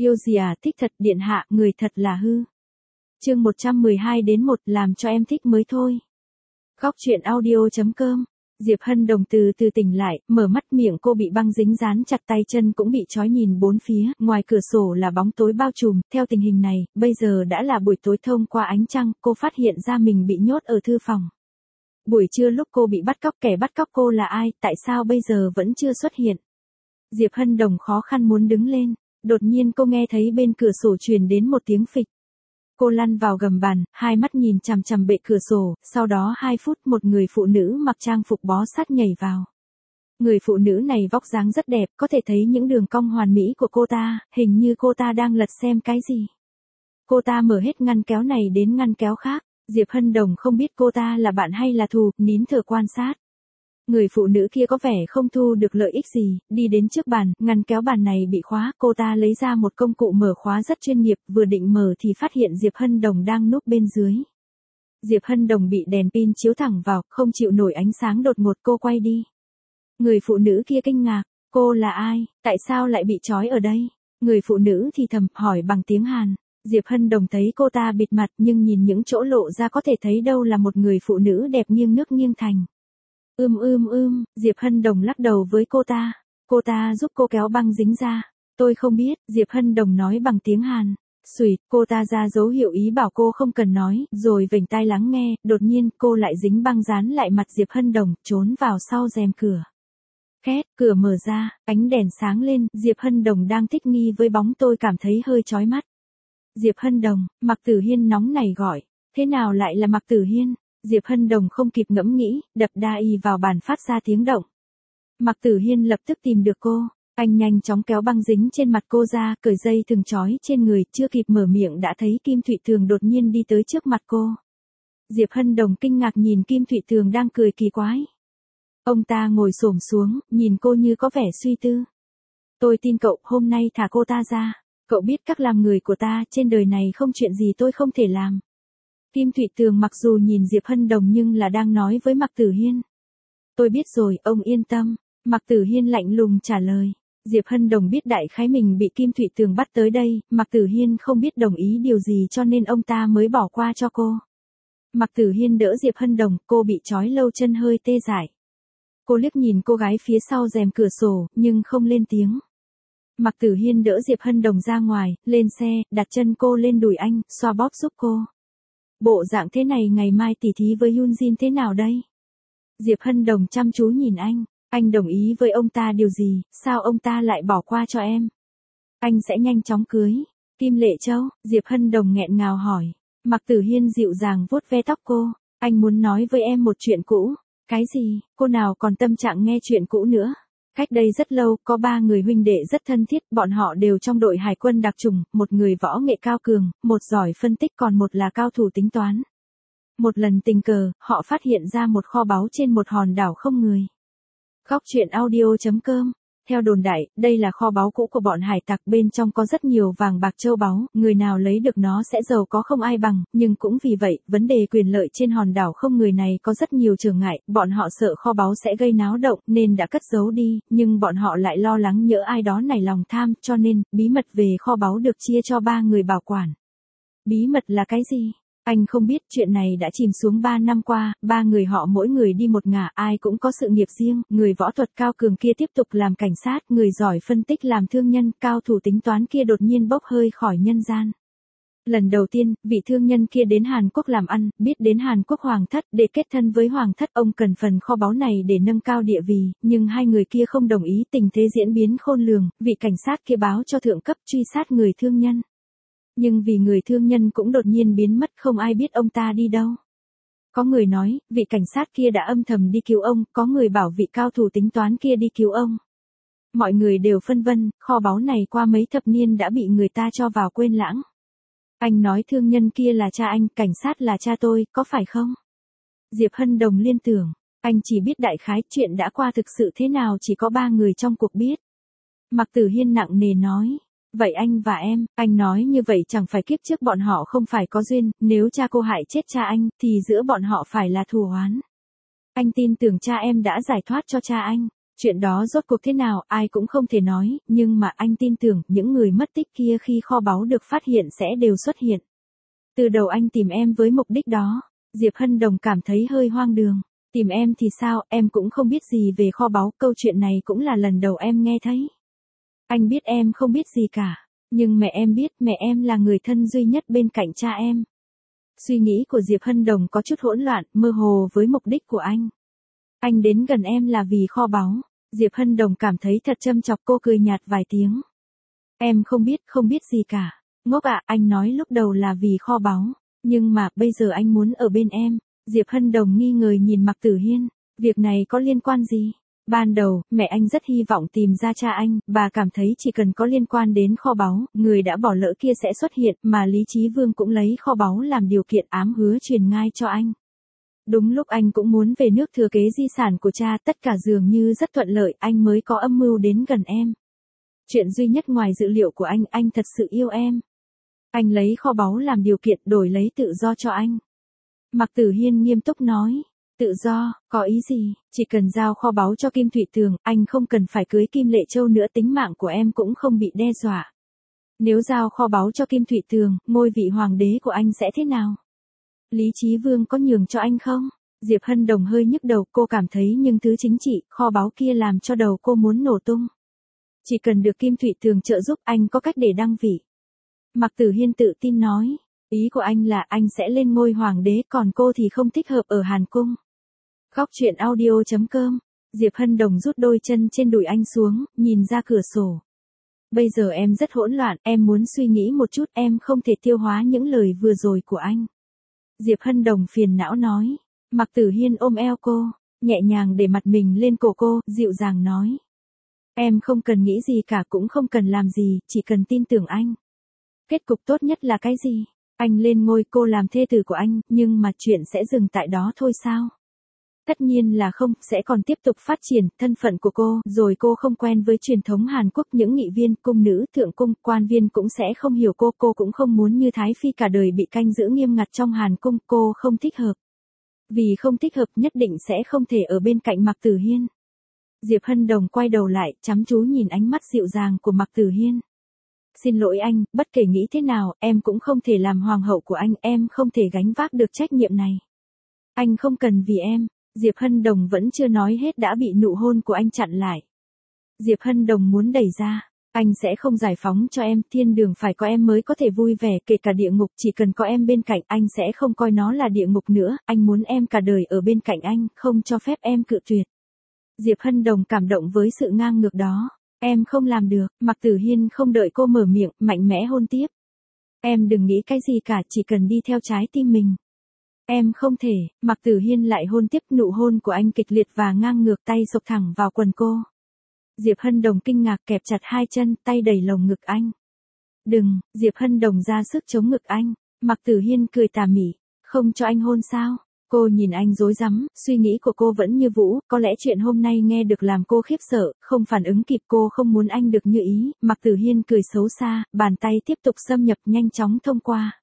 Yêu gì à, thích thật điện hạ, người thật là hư. Chương 112-1 làm cho em thích mới thôi. Góc truyện audio.com. Diệp Hân Đồng từ từ tỉnh lại, mở mắt, miệng cô bị băng dính dán chặt, tay chân cũng bị trói, nhìn bốn phía, ngoài cửa sổ là bóng tối bao trùm, theo tình hình này, bây giờ đã là buổi tối, thông qua ánh trăng, cô phát hiện ra mình bị nhốt ở thư phòng. Buổi trưa lúc cô bị bắt cóc, kẻ bắt cóc cô là ai, tại sao bây giờ vẫn chưa xuất hiện? Diệp Hân Đồng khó khăn muốn đứng lên, đột nhiên cô nghe thấy bên cửa sổ truyền đến một tiếng phịch. Cô lăn vào gầm bàn, hai mắt nhìn chằm chằm bệ cửa sổ, sau đó 2 phút một người phụ nữ mặc trang phục bó sát nhảy vào. Người phụ nữ này vóc dáng rất đẹp, có thể thấy những đường cong hoàn mỹ của cô ta, hình như cô ta đang lật xem cái gì. Cô ta mở hết ngăn kéo này đến ngăn kéo khác, Diệp Hân Đồng không biết cô ta là bạn hay là thù, nín thở quan sát. Người phụ nữ kia có vẻ không thu được lợi ích gì, đi đến trước bàn, ngăn kéo bàn này bị khóa, cô ta lấy ra một công cụ mở khóa rất chuyên nghiệp, vừa định mở thì phát hiện Diệp Hân Đồng đang núp bên dưới. Diệp Hân Đồng bị đèn pin chiếu thẳng vào, không chịu nổi ánh sáng, đột ngột cô quay đi. Người phụ nữ kia kinh ngạc, cô là ai, tại sao lại bị trói ở đây? Người phụ nữ thì thầm, hỏi bằng tiếng Hàn. Diệp Hân Đồng thấy cô ta bịt mặt, nhưng nhìn những chỗ lộ ra có thể thấy đâu là một người phụ nữ đẹp nghiêng nước nghiêng thành. Diệp Hân Đồng lắc đầu với cô ta giúp cô kéo băng dính ra. Tôi không biết, Diệp Hân Đồng nói bằng tiếng Hàn. Xùi, cô ta ra dấu hiệu ý bảo cô không cần nói, rồi vểnh tai lắng nghe, đột nhiên cô lại dính băng dán lại mặt Diệp Hân Đồng, trốn vào sau rèm cửa. Két, cửa mở ra, ánh đèn sáng lên, Diệp Hân Đồng đang thích nghi với bóng tôi cảm thấy hơi chói mắt. Diệp Hân Đồng, Mạc Tử Hiên nóng nảy gọi, thế nào lại là Mạc Tử Hiên? Diệp Hân Đồng không kịp ngẫm nghĩ, đập đa y vào bàn phát ra tiếng động. Mạc Tử Hiên lập tức tìm được cô, anh nhanh chóng kéo băng dính trên mặt cô ra, cởi dây thừng trói trên người, chưa kịp mở miệng đã thấy Kim Thụy Tường đột nhiên đi tới trước mặt cô. Diệp Hân Đồng kinh ngạc nhìn Kim Thụy Tường đang cười kỳ quái. Ông ta ngồi xổm xuống, nhìn cô như có vẻ suy tư. Tôi tin cậu, hôm nay thả cô ta ra. Cậu biết cách làm người của ta, trên đời này không chuyện gì tôi không thể làm. Kim Thụy Tường mặc dù nhìn Diệp Hân Đồng nhưng là đang nói với Mạc Tử Hiên. Tôi biết rồi, ông yên tâm. Mạc Tử Hiên lạnh lùng trả lời. Diệp Hân Đồng biết đại khái mình bị Kim Thụy Tường bắt tới đây, Mạc Tử Hiên không biết đồng ý điều gì cho nên ông ta mới bỏ qua cho cô. Mạc Tử Hiên đỡ Diệp Hân Đồng, cô bị trói lâu chân hơi tê dại. Cô liếc nhìn cô gái phía sau rèm cửa sổ, nhưng không lên tiếng. Mạc Tử Hiên đỡ Diệp Hân Đồng ra ngoài, lên xe, đặt chân cô lên đùi anh, xoa bóp giúp cô. Bộ dạng thế này ngày mai tỉ thí với Yoon Jin thế nào đây? Diệp Hân Đồng chăm chú nhìn anh đồng ý với ông ta điều gì, sao ông ta lại bỏ qua cho em? Anh sẽ nhanh chóng cưới. Kim Lệ Châu, Diệp Hân Đồng nghẹn ngào hỏi. Mạc Tử Hiên dịu dàng vuốt ve tóc cô, anh muốn nói với em một chuyện cũ. Cái gì, cô nào còn tâm trạng nghe chuyện cũ nữa? Cách đây rất lâu, có 3 người huynh đệ rất thân thiết, bọn họ đều trong đội hải quân đặc chủng, một người võ nghệ cao cường, một giỏi phân tích còn một là cao thủ tính toán. Một lần tình cờ, họ phát hiện ra một kho báu trên một hòn đảo không người. Góc truyện audio.com. Theo đồn đại, đây là kho báu cũ của bọn hải tặc, bên trong có rất nhiều vàng bạc châu báu, người nào lấy được nó sẽ giàu có không ai bằng, nhưng cũng vì vậy, vấn đề quyền lợi trên hòn đảo không người này có rất nhiều trở ngại, bọn họ sợ kho báu sẽ gây náo động nên đã cất giấu đi, nhưng bọn họ lại lo lắng nhỡ ai đó nảy lòng tham, cho nên, bí mật về kho báu được chia cho 3 người bảo quản. Bí mật là cái gì? Anh không biết, chuyện này đã chìm xuống 3 năm qua, 3 người họ mỗi người đi một ngả, ai cũng có sự nghiệp riêng, người võ thuật cao cường kia tiếp tục làm cảnh sát, người giỏi phân tích làm thương nhân, cao thủ tính toán kia đột nhiên bốc hơi khỏi nhân gian. Lần đầu tiên, vị thương nhân kia đến Hàn Quốc làm ăn, biết đến Hàn Quốc hoàng thất, để kết thân với hoàng thất, ông cần phần kho báu này để nâng cao địa vị, nhưng hai người kia không đồng ý, tình thế diễn biến khôn lường, vị cảnh sát kia báo cho thượng cấp truy sát người thương nhân. Nhưng vì người thương nhân cũng đột nhiên biến mất, không ai biết ông ta đi đâu. Có người nói, vị cảnh sát kia đã âm thầm đi cứu ông, có người bảo vị cao thủ tính toán kia đi cứu ông. Mọi người đều phân vân, kho báu này qua mấy thập niên đã bị người ta cho vào quên lãng. Anh nói thương nhân kia là cha anh, cảnh sát là cha tôi, có phải không? Diệp Hân Đồng liên tưởng, anh chỉ biết đại khái, chuyện đã qua thực sự thế nào chỉ có 3 người trong cuộc biết. Mạc Tử Hiên nặng nề nói. Vậy anh và em, anh nói như vậy chẳng phải kiếp trước bọn họ không phải có duyên, nếu cha cô hại chết cha anh, thì giữa bọn họ phải là thù oán. Anh tin tưởng cha em đã giải thoát cho cha anh, Chuyện đó rốt cuộc thế nào, ai cũng không thể nói, nhưng mà anh tin tưởng những người mất tích kia khi kho báu được phát hiện sẽ đều xuất hiện. Từ đầu anh tìm em với mục đích đó. Diệp Hân Đồng cảm thấy hơi hoang đường. Tìm em thì sao, em cũng không biết gì về kho báu, câu chuyện này cũng là lần đầu em nghe thấy. Anh biết em không biết gì cả, nhưng mẹ em biết, mẹ em là người thân duy nhất bên cạnh cha em. Suy nghĩ của Diệp Hân Đồng có chút hỗn loạn, mơ hồ với mục đích của anh. Anh đến gần em là vì kho báu. Diệp Hân Đồng cảm thấy thật châm chọc, cô cười nhạt vài tiếng. Em không biết gì cả. Ngốc ạ, anh nói lúc đầu là vì kho báu, nhưng mà bây giờ anh muốn ở bên em. Diệp Hân Đồng nghi ngờ nhìn Mạc Tử Hiên, việc này có liên quan gì? Ban đầu, mẹ anh rất hy vọng tìm ra cha anh, bà cảm thấy chỉ cần có liên quan đến kho báu, người đã bỏ lỡ kia sẽ xuất hiện, mà Lý Chí Vương cũng lấy kho báu làm điều kiện ám hứa truyền ngai cho anh. Đúng lúc anh cũng muốn về nước thừa kế di sản của cha, tất cả dường như rất thuận lợi, anh mới có âm mưu đến gần em. Chuyện duy nhất ngoài dự liệu của anh thật sự yêu em. Anh lấy kho báu làm điều kiện đổi lấy tự do cho anh. Mạc Tử Hiên nghiêm túc nói, tự do, có ý gì, chỉ cần giao kho báu cho Kim Thụy Tường, anh không cần phải cưới Kim Lệ Châu nữa, tính mạng của em cũng không bị đe dọa. Nếu giao kho báu cho Kim Thụy Tường, ngôi vị hoàng đế của anh sẽ thế nào? Lý Chí Vương có nhường cho anh không? Diệp Hân Đồng hơi nhức đầu, cô cảm thấy những thứ chính trị, kho báu kia làm cho đầu cô muốn nổ tung. Chỉ cần được Kim Thụy Tường trợ giúp, anh có cách để đăng vị. Mạc Tử Hiên tự tin nói, ý của anh là anh sẽ lên ngôi hoàng đế, còn cô thì không thích hợp ở Hàn Cung. Góc truyện audio.com, Diệp Hân Đồng rút đôi chân trên đùi anh xuống, nhìn ra cửa sổ. Bây giờ em rất hỗn loạn, em muốn suy nghĩ một chút, em không thể tiêu hóa những lời vừa rồi của anh. Diệp Hân Đồng phiền não nói. Mạc Tử Hiên ôm eo cô, nhẹ nhàng để mặt mình lên cổ cô, dịu dàng nói. Em không cần nghĩ gì cả, cũng không cần làm gì, chỉ cần tin tưởng anh. Kết cục tốt nhất là cái gì? Anh lên ngôi, cô làm thê tử của anh, nhưng mà chuyện sẽ dừng tại đó thôi sao? Tất nhiên là không, sẽ còn tiếp tục phát triển, thân phận của cô, rồi cô không quen với truyền thống Hàn Quốc, những nghị viên, cung nữ, thượng cung, quan viên cũng sẽ không hiểu cô cũng không muốn như Thái Phi cả đời bị canh giữ nghiêm ngặt trong Hàn Cung, cô không thích hợp. Vì không thích hợp nhất định sẽ không thể ở bên cạnh Mạc Tử Hiên. Diệp Hân Đồng quay đầu lại, chăm chú nhìn ánh mắt dịu dàng của Mạc Tử Hiên. Xin lỗi anh, bất kể nghĩ thế nào, em cũng không thể làm hoàng hậu của anh, em không thể gánh vác được trách nhiệm này. Anh không cần vì em. Diệp Hân Đồng vẫn chưa nói hết đã bị nụ hôn của anh chặn lại. Diệp Hân Đồng muốn đẩy ra. Anh sẽ không giải phóng cho em, thiên đường phải có em mới có thể vui vẻ, kể cả địa ngục, chỉ cần có em bên cạnh, anh sẽ không coi nó là địa ngục nữa, anh muốn em cả đời ở bên cạnh anh, không cho phép em cự tuyệt. Diệp Hân Đồng cảm động với sự ngang ngược đó. Em không làm được, Mạc Tử Hiên không đợi cô mở miệng, mạnh mẽ hôn tiếp. Em đừng nghĩ cái gì cả, chỉ cần đi theo trái tim mình. Em không thể, Mạc Tử Hiên lại hôn tiếp, nụ hôn của anh kịch liệt và ngang ngược, tay xộc thẳng vào quần cô. Diệp Hân Đồng kinh ngạc kẹp chặt hai chân, tay đẩy lồng ngực anh. Đừng, Diệp Hân Đồng ra sức chống ngực anh. Mạc Tử Hiên cười tà mị, không cho anh hôn sao? Cô nhìn anh rối rắm, suy nghĩ của cô vẫn như vũ, có lẽ chuyện hôm nay nghe được làm cô khiếp sợ, không phản ứng kịp, cô không muốn anh được như ý. Mạc Tử Hiên cười xấu xa, bàn tay tiếp tục xâm nhập nhanh chóng thông qua.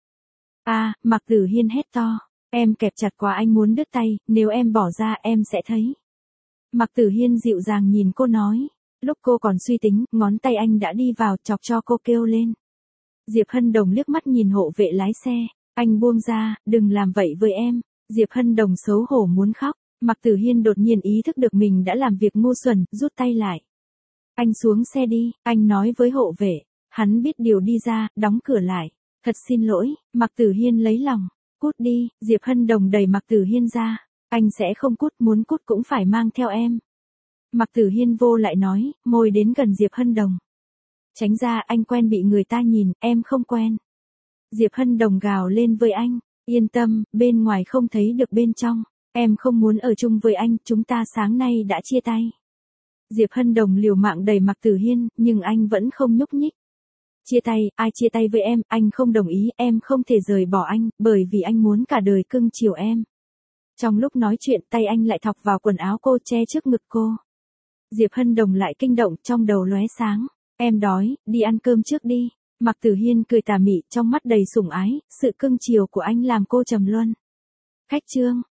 Mạc Tử Hiên hét to, em kẹp chặt quá, anh muốn đứt tay, nếu em bỏ ra em sẽ thấy. Mạc Tử Hiên dịu dàng nhìn cô nói. Lúc cô còn suy tính, ngón tay anh đã đi vào, chọc cho cô kêu lên. Diệp Hân Đồng liếc mắt nhìn hộ vệ lái xe, anh buông ra, đừng làm vậy với em. Diệp Hân Đồng xấu hổ muốn khóc. Mạc Tử Hiên đột nhiên ý thức được mình đã làm việc ngu xuẩn, rút tay lại. Anh xuống xe đi, anh nói với hộ vệ. Hắn biết điều, đi ra, đóng cửa lại. Thật xin lỗi, Mạc Tử Hiên lấy lòng. Cút đi, Diệp Hân Đồng đẩy Mạc Tử Hiên ra. Anh sẽ không cút, muốn cút cũng phải mang theo em. Mạc Tử Hiên vô lại nói, môi đến gần Diệp Hân Đồng. Tránh ra, anh quen bị người ta nhìn, em không quen. Diệp Hân Đồng gào lên với anh. Yên tâm, bên ngoài không thấy được bên trong. Em không muốn ở chung với anh, chúng ta sáng nay đã chia tay. Diệp Hân Đồng liều mạng đẩy Mạc Tử Hiên, nhưng anh vẫn không nhúc nhích. Chia tay, ai chia tay với em, anh không đồng ý, em không thể rời bỏ anh, bởi vì anh muốn cả đời cưng chiều em. Trong lúc nói chuyện, tay anh lại thọc vào quần áo cô, che trước ngực cô. Diệp Hân Đồng lại kinh động, trong đầu lóe sáng. Em đói, đi ăn cơm trước đi. Mạc Tử Hiên cười tà mị, trong mắt đầy sủng ái, sự cưng chiều của anh làm cô trầm luân. Khách trương,